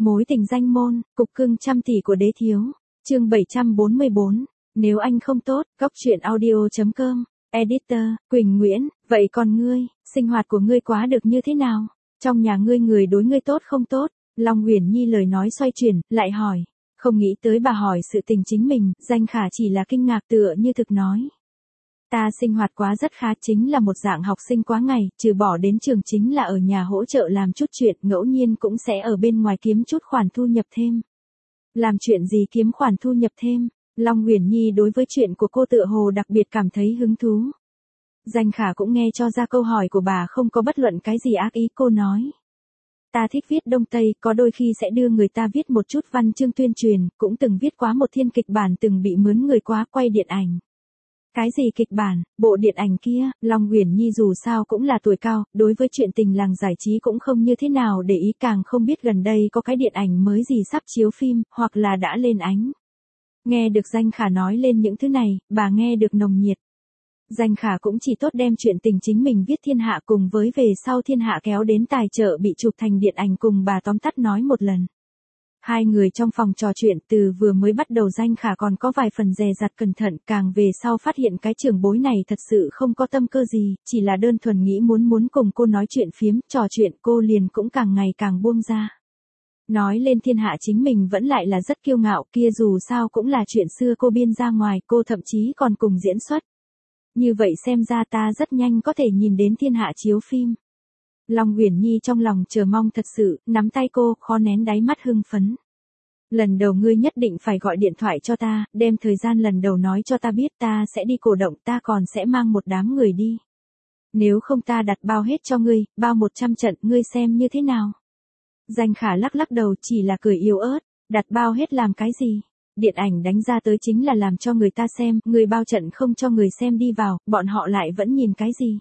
Mối tình danh môn, cục cưng trăm tỷ của đế thiếu. Chương 744. Nếu anh không tốt, góc truyện audio.com. Editor, Quỳnh Nguyễn, vậy còn ngươi, sinh hoạt của ngươi quá được như thế nào? Trong nhà ngươi người đối ngươi tốt không tốt? Long Uyển Nhi lời nói xoay chuyển, lại hỏi. Không nghĩ tới bà hỏi sự tình chính mình, Danh Khả chỉ là kinh ngạc tựa như thực nói. Ta sinh hoạt quá rất khá, chính là một dạng học sinh quá ngày, trừ bỏ đến trường chính là ở nhà hỗ trợ làm chút chuyện, ngẫu nhiên cũng sẽ ở bên ngoài kiếm chút khoản thu nhập thêm. Làm chuyện gì kiếm khoản thu nhập thêm? Long Uyển Nhi đối với chuyện của cô tựa hồ đặc biệt cảm thấy hứng thú. Danh Khả cũng nghe cho ra câu hỏi của bà không có bất luận cái gì ác ý, cô nói. Ta thích viết Đông Tây, có đôi khi sẽ đưa người ta viết một chút văn chương tuyên truyền, cũng từng viết quá một thiên kịch bản từng bị mướn người quá quay điện ảnh. Cái gì kịch bản, bộ điện ảnh kia? Long Uyển Nhi dù sao cũng là tuổi cao, đối với chuyện tình làng giải trí cũng không như thế nào để ý, càng không biết gần đây có cái điện ảnh mới gì sắp chiếu phim, hoặc là đã lên ánh. Nghe được Danh Khả nói lên những thứ này, bà nghe được nồng nhiệt. Danh Khả cũng chỉ tốt đem chuyện tình chính mình viết thiên hạ cùng với về sau thiên hạ kéo đến tài trợ bị chụp thành điện ảnh cùng bà tóm tắt nói một lần. Hai người trong phòng trò chuyện, từ vừa mới bắt đầu Danh Khả còn có vài phần dè dặt cẩn thận, càng về sau phát hiện cái trưởng bối này thật sự không có tâm cơ gì, chỉ là đơn thuần nghĩ muốn cùng cô nói chuyện phiếm, trò chuyện, cô liền cũng càng ngày càng buông ra. Nói lên thiên hạ chính mình vẫn lại là rất kiêu ngạo, kia dù sao cũng là chuyện xưa cô biên ra ngoài, cô thậm chí còn cùng diễn xuất. Như vậy xem ra ta rất nhanh có thể nhìn đến thiên hạ chiếu phim. Long Uyển Nhi trong lòng chờ mong thật sự, nắm tay cô, khó nén đáy mắt hưng phấn. Lần đầu ngươi nhất định phải gọi điện thoại cho ta, đem thời gian lần đầu nói cho ta biết, ta sẽ đi cổ động, ta còn sẽ mang một đám người đi. Nếu không ta đặt bao hết cho ngươi, bao 100 trận, ngươi xem như thế nào? Danh Khả lắc đầu, chỉ là cười yếu ớt, đặt bao hết làm cái gì? Điện ảnh đánh ra tới chính là làm cho người ta xem, người bao trận không cho người xem đi vào, bọn họ lại vẫn nhìn cái gì?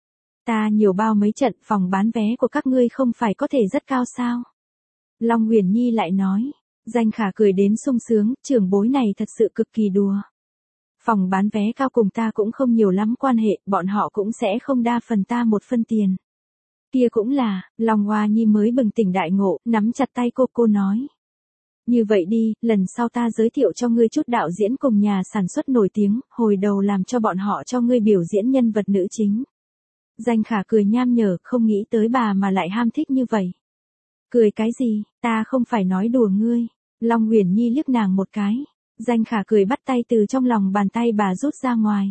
Ta nhiều bao mấy trận, phòng bán vé của các ngươi không phải có thể rất cao sao? Long Uyển Nhi lại nói. Danh Khả cười đến sung sướng, trưởng bối này thật sự cực kỳ đùa. Phòng bán vé cao cùng ta cũng không nhiều lắm quan hệ, bọn họ cũng sẽ không đa phần ta một phân tiền. Kia cũng là, Long Hoa Nhi mới bừng tỉnh đại ngộ, nắm chặt tay cô nói. Như vậy đi, lần sau ta giới thiệu cho ngươi chút đạo diễn cùng nhà sản xuất nổi tiếng, hồi đầu làm cho bọn họ cho ngươi biểu diễn nhân vật nữ chính. Danh Khả cười nham nhở, không nghĩ tới bà mà lại ham thích như vậy. Cười cái gì, ta không phải nói đùa ngươi. Long Uyển Nhi liếc nàng một cái. Danh Khả cười bắt tay từ trong lòng bàn tay bà rút ra ngoài.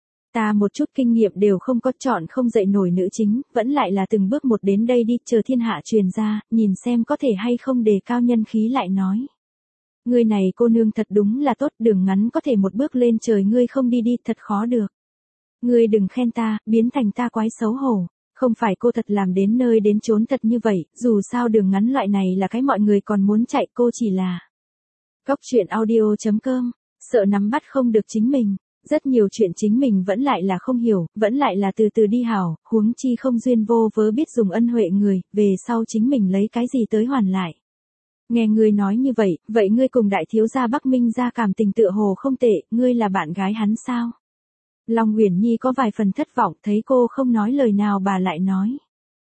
Ta một chút kinh nghiệm đều không có, chọn không dậy nổi nữ chính, vẫn lại là từng bước một đến đây đi, chờ thiên hạ truyền ra, nhìn xem có thể hay không đề cao nhân khí lại nói. Ngươi này cô nương thật đúng là tốt, đường ngắn có thể một bước lên trời, ngươi không đi thật khó được. Ngươi đừng khen ta, biến thành ta quái xấu hổ. Không phải cô thật làm đến nơi đến chốn thật như vậy, dù sao đường ngắn loại này là cái mọi người còn muốn chạy, cô chỉ là. Góc truyện audio.com, sợ nắm bắt không được chính mình, rất nhiều chuyện chính mình vẫn lại là không hiểu, vẫn lại là từ từ đi hảo, huống chi không duyên vô vớ biết dùng ân huệ người, về sau chính mình lấy cái gì tới hoàn lại. Nghe ngươi nói như vậy ngươi cùng đại thiếu gia Bắc Minh gia cảm tình tựa hồ không tệ, ngươi là bạn gái hắn sao? Long Uyển Nhi có vài phần thất vọng, thấy cô không nói lời nào bà lại nói.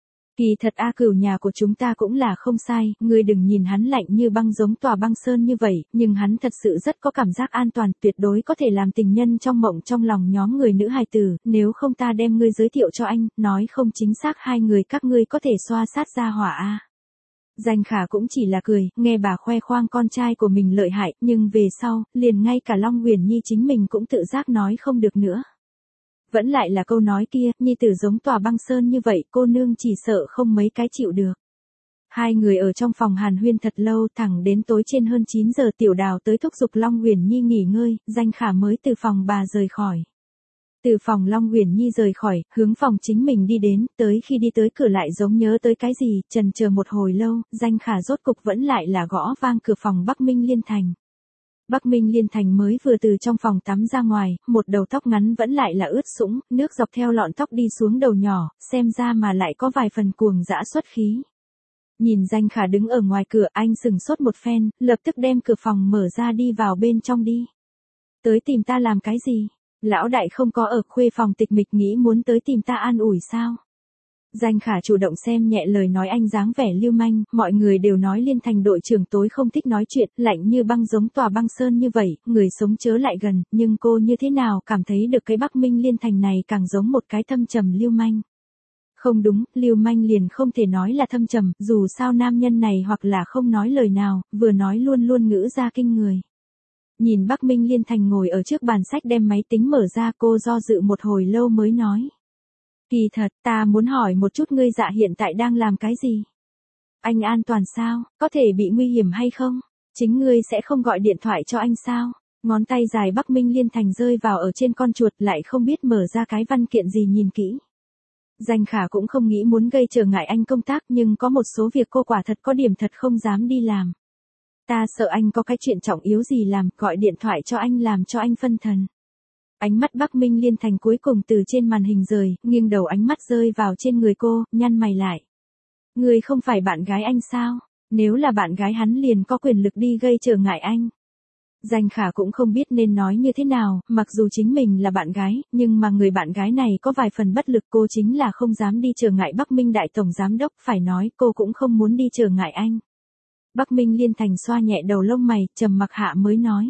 Kỳ thật Cửu nhà của chúng ta cũng là không sai, ngươi đừng nhìn hắn lạnh như băng giống tòa băng sơn như vậy, nhưng hắn thật sự rất có cảm giác an toàn, tuyệt đối có thể làm tình nhân trong mộng trong lòng nhóm người nữ hài tử, nếu không ta đem ngươi giới thiệu cho anh, nói không chính xác hai người các ngươi có thể xoa sát ra hỏa Danh Khả cũng chỉ là cười, nghe bà khoe khoang con trai của mình lợi hại, nhưng về sau, liền ngay cả Long Uyển Nhi chính mình cũng tự giác nói không được nữa. Vẫn lại là câu nói kia, nhi tử giống tòa băng sơn như vậy, cô nương chỉ sợ không mấy cái chịu được. Hai người ở trong phòng hàn huyên thật lâu, thẳng đến tối trên hơn 9 giờ Tiểu Đào tới thúc giục Long Uyển Nhi nghỉ ngơi, Danh Khả mới từ phòng bà rời khỏi. Từ phòng Long Uyển Nhi rời khỏi, hướng phòng chính mình đi đến, tới khi đi tới cửa lại giống nhớ tới cái gì, chần chờ một hồi lâu, Danh Khả rốt cục vẫn lại là gõ vang cửa phòng Bắc Minh Liên Thành. Bắc Minh Liên Thành mới vừa từ trong phòng tắm ra ngoài, một đầu tóc ngắn vẫn lại là ướt sũng, nước dọc theo lọn tóc đi xuống đầu nhỏ, xem ra mà lại có vài phần cuồng dã xuất khí. Nhìn Danh Khả đứng ở ngoài cửa, anh sừng sốt một phen, lập tức đem cửa phòng mở ra đi vào bên trong đi. Tới tìm ta làm cái gì? Lão đại không có ở khuê phòng tịch mịch nghĩ muốn tới tìm ta an ủi sao? Danh Khả chủ động xem nhẹ lời nói anh dáng vẻ lưu manh, mọi người đều nói Liên Thành đội trưởng tối không thích nói chuyện, lạnh như băng giống tòa băng sơn như vậy, người sống chớ lại gần, nhưng cô như thế nào cảm thấy được cái Bắc Minh Liên Thành này càng giống một cái thâm trầm lưu manh. Không đúng, lưu manh liền không thể nói là thâm trầm, dù sao nam nhân này hoặc là không nói lời nào, vừa nói luôn luôn ngữ ra kinh người. Nhìn Bắc Minh Liên Thành ngồi ở trước bàn sách đem máy tính mở ra, cô do dự một hồi lâu mới nói. Kỳ thật, ta muốn hỏi một chút ngươi Dạ hiện tại đang làm cái gì? Anh an toàn sao? Có thể bị nguy hiểm hay không? Chính ngươi sẽ không gọi điện thoại cho anh sao? Ngón tay dài Bắc Minh Liên Thành rơi vào ở trên con chuột lại không biết mở ra cái văn kiện gì nhìn kỹ. Danh Khả cũng không nghĩ muốn gây trở ngại anh công tác nhưng có một số việc cô quả thật có điểm thật không dám đi làm. Ta sợ anh có cái chuyện trọng yếu gì làm, gọi điện thoại cho anh làm cho anh phân thần. Ánh mắt Bắc Minh Liên Thành cuối cùng từ trên màn hình rời, nghiêng đầu ánh mắt rơi vào trên người cô, nhăn mày lại. Người không phải bạn gái anh sao? Nếu là bạn gái hắn liền có quyền lực đi gây trở ngại anh. Danh Khả cũng không biết nên nói như thế nào, mặc dù chính mình là bạn gái, nhưng mà người bạn gái này có vài phần bất lực, cô chính là không dám đi trở ngại Bắc Minh Đại Tổng Giám Đốc, phải nói cô cũng không muốn đi trở ngại anh. Bắc Minh Liên Thành xoa nhẹ đầu lông mày, trầm mặc hạ mới nói.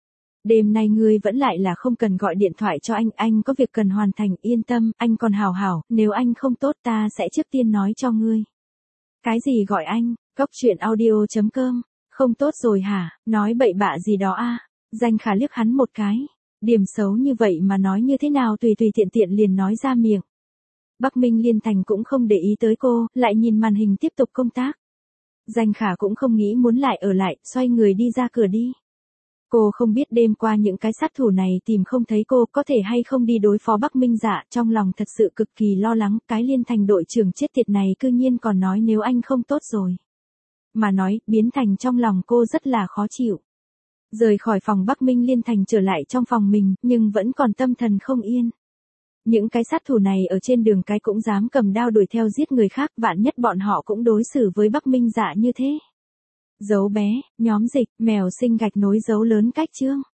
Đêm nay ngươi vẫn lại là không cần gọi điện thoại cho anh có việc cần hoàn thành, yên tâm, anh còn hảo hảo, nếu anh không tốt ta sẽ trước tiên nói cho ngươi. Cái gì gọi anh, goctruyện.audio.com, không tốt rồi hả, nói bậy bạ gì đó a? Danh Khả liếc hắn một cái, điểm xấu như vậy mà nói như thế nào tùy tiện tiện liền nói ra miệng. Bắc Minh Liên Thành cũng không để ý tới cô, lại nhìn màn hình tiếp tục công tác. Danh Khả cũng không nghĩ muốn lại ở lại, xoay người đi ra cửa đi. Cô không biết đêm qua những cái sát thủ này tìm không thấy cô có thể hay không đi đối phó Bắc Minh Dạ, trong lòng thật sự cực kỳ lo lắng, cái Liên Thành đội trưởng chết tiệt này cư nhiên còn nói nếu anh không tốt rồi. Mà nói, biến thành trong lòng cô rất là khó chịu. Rời khỏi phòng Bắc Minh Liên Thành trở lại trong phòng mình, nhưng vẫn còn tâm thần không yên. Những cái sát thủ này ở trên đường cái cũng dám cầm đao đuổi theo giết người khác, vạn nhất bọn họ cũng đối xử với Bắc Minh Dạ như thế. Dấu bé, nhóm dịch, mèo sinh gạch nối dấu lớn cách chương.